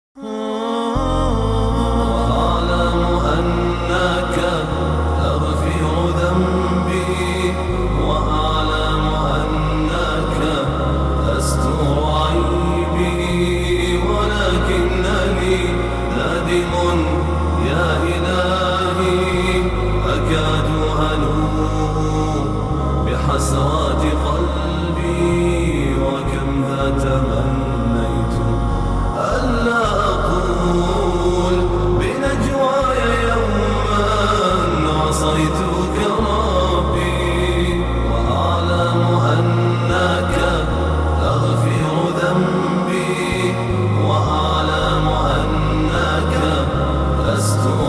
وأعلم أنك تغفر ذنبي، وأعلم أنك تستر عيبي، ولكنني نادم يا إلهي، أكاد أنوء بحسرات قلبي، وكم ذا تمنيت ألا أقول بنجواي يوما عصيتك ربي. وأعلم أنك تغفر ذنبي، وأعلم أنك تستر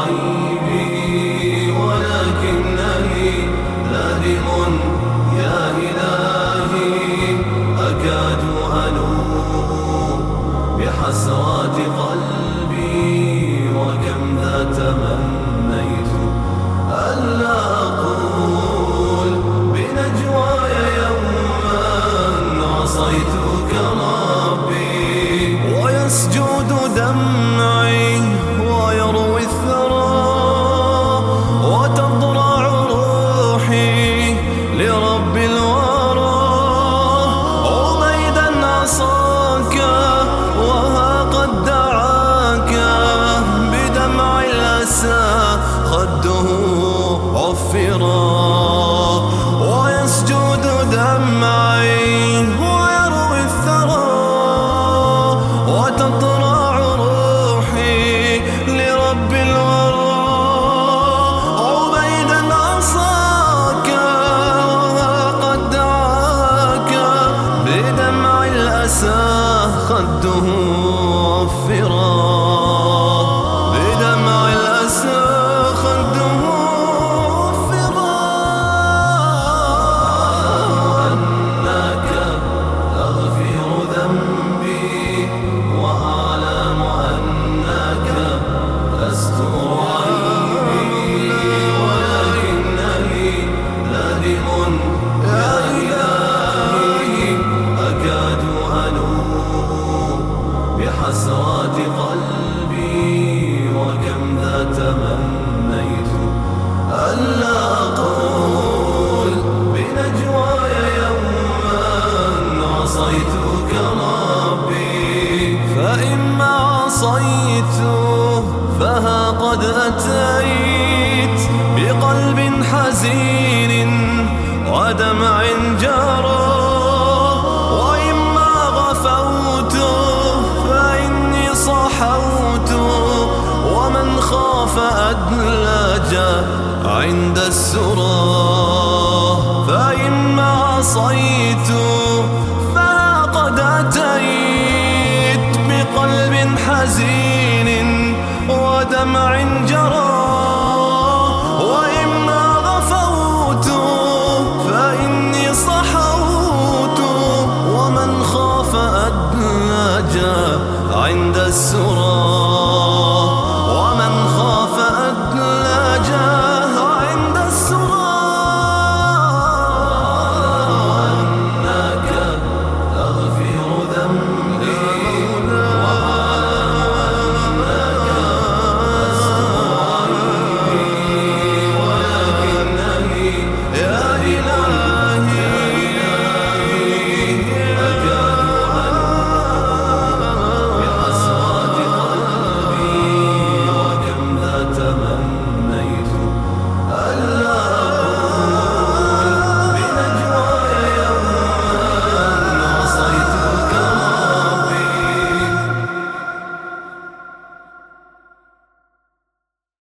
عيبي، ولكنني نادم يا إلهي، أكاد أنوء بحسرات قلبي، وكم ذا تمنيت ألا أقول بنجواي يوما عصيتك ربي. ويسجد دمعي ويروي الثرى، وتضرع روحي لرب الورى، عبيدا عصاك وها قد دعاك، بدمع الأسى خده عفرا. ويسجد دمعي ويروي الثرى، وتضرع روحي لرب الورى، عبيدا عصاك وها قد دعاك، بدمع الأسى خده عفرا، بدمع الأسى خده عفرا. أنك تغفر ذنبي، وأعلم أنك تستر عيبي، ولكنني نادم يا إلهي، أكاد أنوء بحسرات قلبي، وكم ذا تمنيت ألا أقول بنجواي يوما عصيتك ربي. فإما عصيت فها قد أتيت بقلب حزين ودمع جرى، وإما غفوت فإني صحوت، ومن خاف أدلج عند السرى. فإما عصيت فها قد أتيت بقلب حزين ودمع جرى،